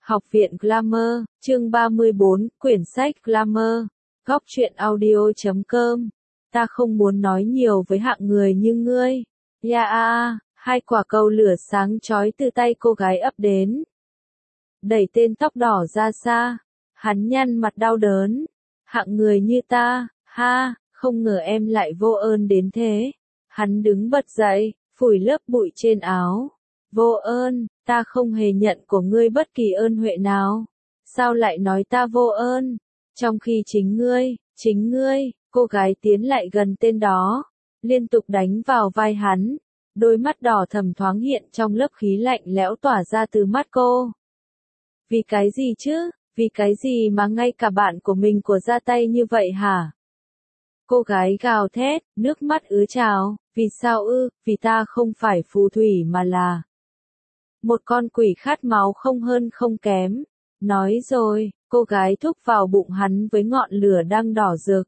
Học viện Glamour, chương 34, quyển sách Glamour, góc truyện audio.com. Ta không muốn nói nhiều với hạng người như ngươi. Hai quả cầu lửa sáng chói từ tay cô gái ấp đến. Đẩy tên tóc đỏ ra xa. Hắn nhăn mặt đau đớn. Hạng người như ta, không ngờ em lại vô ơn đến thế. Hắn đứng bật dậy, phủi lớp bụi trên áo. Vô ơn, ta không hề nhận của ngươi bất kỳ ơn huệ nào. Sao lại nói ta vô ơn? Trong khi chính ngươi, cô gái tiến lại gần tên đó, liên tục đánh vào vai hắn. Đôi mắt đỏ thẫm thoáng hiện trong lớp khí lạnh lẽo tỏa ra từ mắt cô. Vì cái gì chứ? Vì cái gì mà ngay cả bạn của mình ra tay như vậy hả? Cô gái gào thét, nước mắt ứa trào. Vì sao ư? Vì ta không phải phù thủy mà là một con quỷ khát máu không hơn không kém. Nói rồi, cô gái thúc vào bụng hắn với ngọn lửa đang đỏ rực.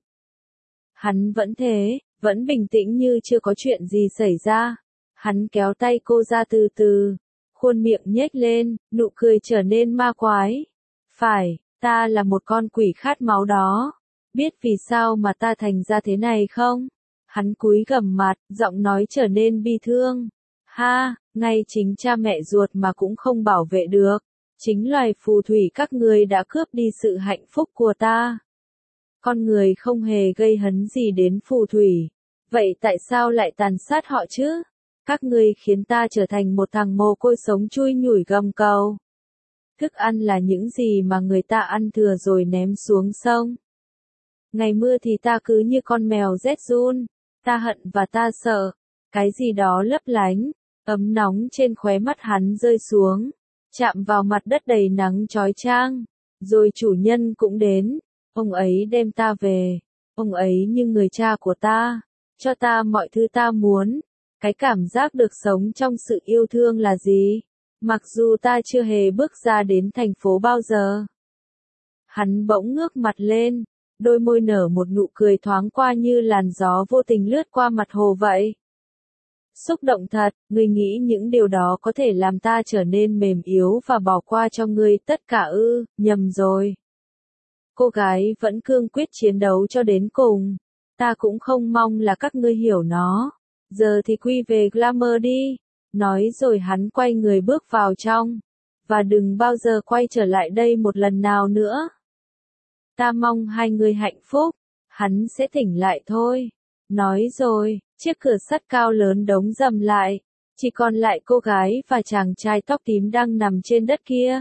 Hắn vẫn thế, vẫn bình tĩnh như chưa có chuyện gì xảy ra. Hắn kéo tay cô ra từ từ, khuôn miệng nhếch lên, nụ cười trở nên ma quái. Phải, ta là một con quỷ khát máu đó. Biết vì sao mà ta thành ra thế này không? Hắn cúi gằm mặt, giọng nói trở nên bi thương. Ngay chính cha mẹ ruột mà cũng không bảo vệ được. Chính loài phù thủy các ngươi đã cướp đi sự hạnh phúc của ta. Con người không hề gây hấn gì đến phù thủy. Vậy tại sao lại tàn sát họ chứ? Các ngươi khiến ta trở thành một thằng mồ côi sống chui nhủi gầm cầu. Thức ăn là những gì mà người ta ăn thừa rồi ném xuống sông. Ngày mưa thì ta cứ như con mèo rét run. Ta hận và ta sợ. Cái gì đó lấp lánh, ấm nóng trên khóe mắt hắn rơi xuống, chạm vào mặt đất đầy nắng chói chang. Rồi chủ nhân cũng đến. Ông ấy đem ta về. Ông ấy như người cha của ta, cho ta mọi thứ ta muốn. Cái cảm giác được sống trong sự yêu thương là gì? Mặc dù ta chưa hề bước ra đến thành phố bao giờ. Hắn bỗng ngước mặt lên, đôi môi nở một nụ cười thoáng qua như làn gió vô tình lướt qua mặt hồ vậy. Xúc động thật, ngươi nghĩ những điều đó có thể làm ta trở nên mềm yếu và bỏ qua cho ngươi tất cả ư? Nhầm rồi. Cô gái vẫn cương quyết chiến đấu cho đến cùng. Ta cũng không mong là các ngươi hiểu nó. Giờ thì quy về Glamour đi. Nói rồi hắn quay người bước vào trong. Và đừng bao giờ quay trở lại đây một lần nào nữa. Ta mong hai người hạnh phúc. Hắn sẽ tỉnh lại thôi. Nói rồi, chiếc cửa sắt cao lớn đóng dầm lại. Chỉ còn lại cô gái và chàng trai tóc tím đang nằm trên đất kia.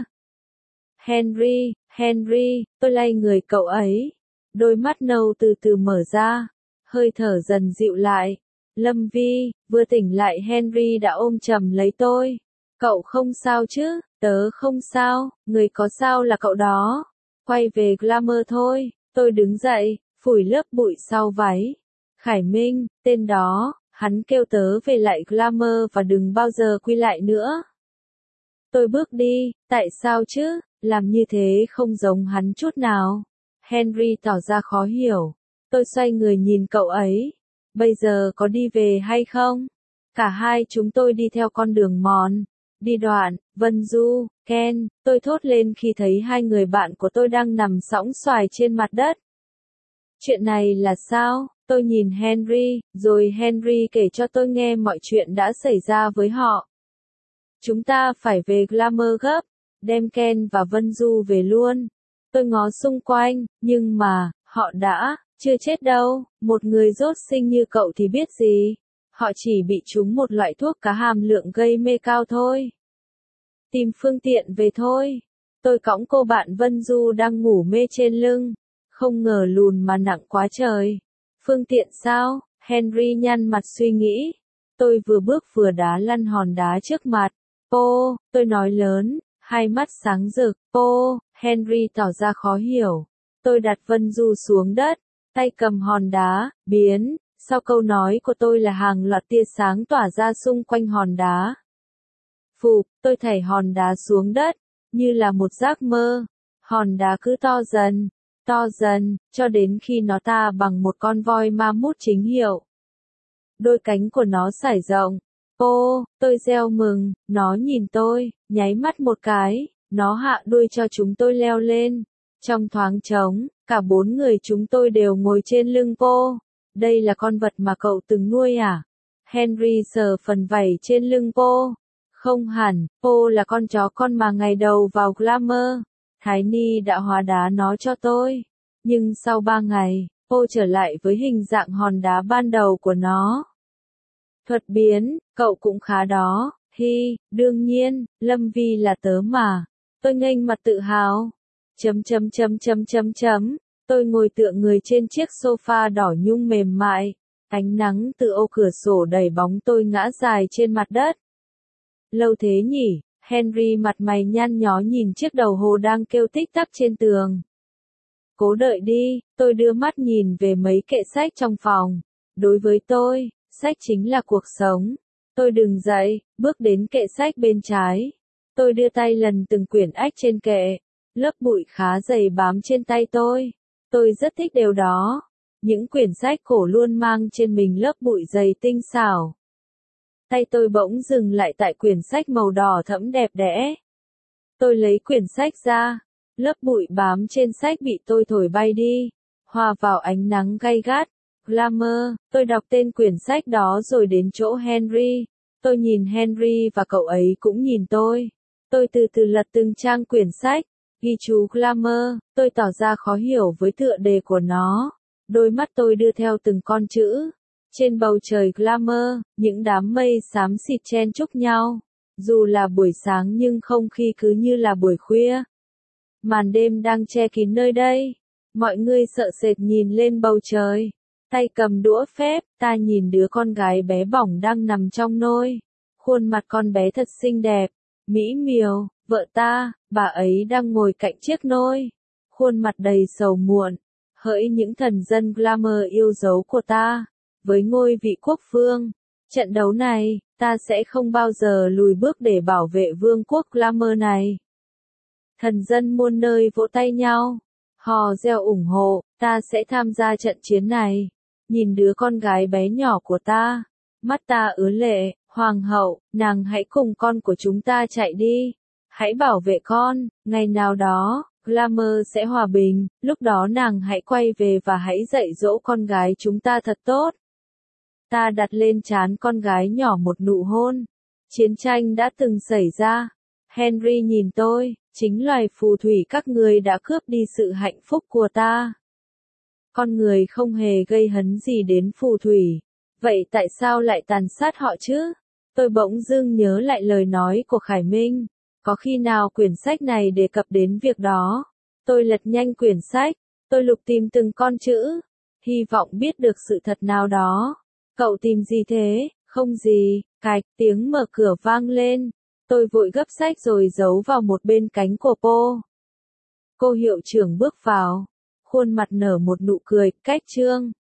Henry, tôi lay người cậu ấy. Đôi mắt nâu từ từ mở ra. Hơi thở dần dịu lại. Lâm Vi, vừa tỉnh lại Henry đã ôm chầm lấy tôi. Cậu không sao chứ? Tớ không sao, người có sao là cậu đó. Quay về Glamour thôi. Tôi đứng dậy, phủi lớp bụi sau váy. Khải Minh, tên đó, hắn kêu tớ về lại Glamour và đừng bao giờ quy lại nữa. Tôi bước đi, tại sao chứ? Làm như thế không giống hắn chút nào. Henry tỏ ra khó hiểu. Tôi xoay người nhìn cậu ấy. Bây giờ có đi về hay không? Cả hai chúng tôi đi theo con đường mòn. Đi đoạn, Vân Du, Ken, tôi thốt lên khi thấy hai người bạn của tôi đang nằm sõng soài trên mặt đất. Chuyện này là sao? Tôi nhìn Henry, rồi Henry kể cho tôi nghe mọi chuyện đã xảy ra với họ. Chúng ta phải về Glamour gấp, đem Ken và Vân Du về luôn. Tôi ngó xung quanh, nhưng mà, họ đã, chưa chết đâu, một người dốt sinh như cậu thì biết gì. Họ chỉ bị trúng một loại thuốc có hàm lượng gây mê cao thôi. Tìm phương tiện về thôi. Tôi cõng cô bạn Vân Du đang ngủ mê trên lưng. Không ngờ lùn mà nặng quá trời. Phương tiện sao? Henry nhăn mặt suy nghĩ. Tôi vừa bước vừa đá lăn hòn đá trước mặt. Tôi nói lớn, hai mắt sáng rực. Henry tỏ ra khó hiểu. Tôi đặt Vân Du xuống đất, tay cầm hòn đá, biến. Sau câu nói của tôi là hàng loạt tia sáng tỏa ra xung quanh hòn đá. Phụp, tôi thảy hòn đá xuống đất, như là một giấc mơ. Hòn đá cứ to dần, cho đến khi nó ta bằng một con voi ma mút chính hiệu. Đôi cánh của nó sải rộng. Tôi reo mừng, nó nhìn tôi, nháy mắt một cái, Nó hạ đuôi cho chúng tôi leo lên. Trong thoáng trống, cả 4 người chúng tôi đều ngồi trên lưng Po. Đây là con vật mà cậu từng nuôi à? Henry sờ phần vảy trên lưng Po. Không hẳn, Po là con chó con mà ngày đầu vào Glamour, Thái Ni đã hóa đá nó cho tôi. Nhưng sau 3 ngày, Po trở lại với hình dạng hòn đá ban đầu của nó. Thuật biến, cậu cũng khá đó. Hi, đương nhiên, Lâm Vi là tớ mà. Tôi nghênh mặt tự hào. Tôi ngồi tựa người trên chiếc sofa đỏ nhung mềm mại. Ánh nắng từ ô cửa sổ đẩy bóng tôi ngã dài trên mặt đất. Lâu thế nhỉ, Henry mặt mày nhăn nhó nhìn chiếc đầu hồ đang kêu tích tắc trên tường. Cố đợi đi, tôi đưa mắt nhìn về mấy kệ sách trong phòng. Đối với tôi, sách chính là cuộc sống. Tôi đứng dậy, bước đến kệ sách bên trái. Tôi đưa tay lần từng quyển ách trên kệ. Lớp bụi khá dày bám trên tay tôi. Tôi rất thích điều đó. Những quyển sách cổ luôn mang trên mình lớp bụi dày tinh xảo. Tay tôi bỗng dừng lại tại quyển sách màu đỏ thẫm đẹp đẽ. Tôi lấy quyển sách ra. Lớp bụi bám trên sách bị tôi thổi bay đi, hòa vào ánh nắng gay gắt. Glamour, tôi đọc tên quyển sách đó rồi đến chỗ Henry. Tôi nhìn Henry và cậu ấy cũng nhìn tôi. Tôi từ từ lật từng trang quyển sách, ghi chú Glamour, tôi tỏ ra khó hiểu với tựa đề của nó. Đôi mắt tôi đưa theo từng con chữ. Trên bầu trời Glamour, những đám mây xám xịt chen chúc nhau. Dù là buổi sáng nhưng không khí cứ như là buổi khuya. Màn đêm đang che kín nơi đây. Mọi người sợ sệt nhìn lên bầu trời. Tay cầm đũa phép, ta nhìn đứa con gái bé bỏng đang nằm trong nôi. Khuôn mặt con bé thật xinh đẹp, mỹ miều, vợ ta, bà ấy đang ngồi cạnh chiếc nôi. Khuôn mặt đầy sầu muộn, hỡi những thần dân Glamour yêu dấu của ta. Với ngôi vị quốc vương, trận đấu này, ta sẽ không bao giờ lùi bước để bảo vệ vương quốc Glamour này. Thần dân muôn nơi vỗ tay nhau, hò reo ủng hộ, ta sẽ tham gia trận chiến này. Nhìn đứa con gái bé nhỏ của ta, mắt ta ứa lệ, hoàng hậu, nàng hãy cùng con của chúng ta chạy đi. Hãy bảo vệ con, ngày nào đó, Glamour sẽ hòa bình, lúc đó nàng hãy quay về và hãy dạy dỗ con gái chúng ta thật tốt. Ta đặt lên trán con gái nhỏ một nụ hôn. Chiến tranh đã từng xảy ra. Henry nhìn tôi, chính loài phù thủy các người đã cướp đi sự hạnh phúc của ta. Con người không hề gây hấn gì đến phù thủy. Vậy tại sao lại tàn sát họ chứ? Tôi bỗng dưng nhớ lại lời nói của Khải Minh. Có khi nào quyển sách này đề cập đến việc đó? Tôi lật nhanh quyển sách. Tôi lục tìm từng con chữ. Hy vọng biết được sự thật nào đó. Cậu tìm gì thế? Không gì. Cạch, tiếng mở cửa vang lên. Tôi vội gấp sách rồi giấu vào một bên cánh của Po. Cô hiệu trưởng bước vào. Khuôn mặt nở một nụ cười, cách trương.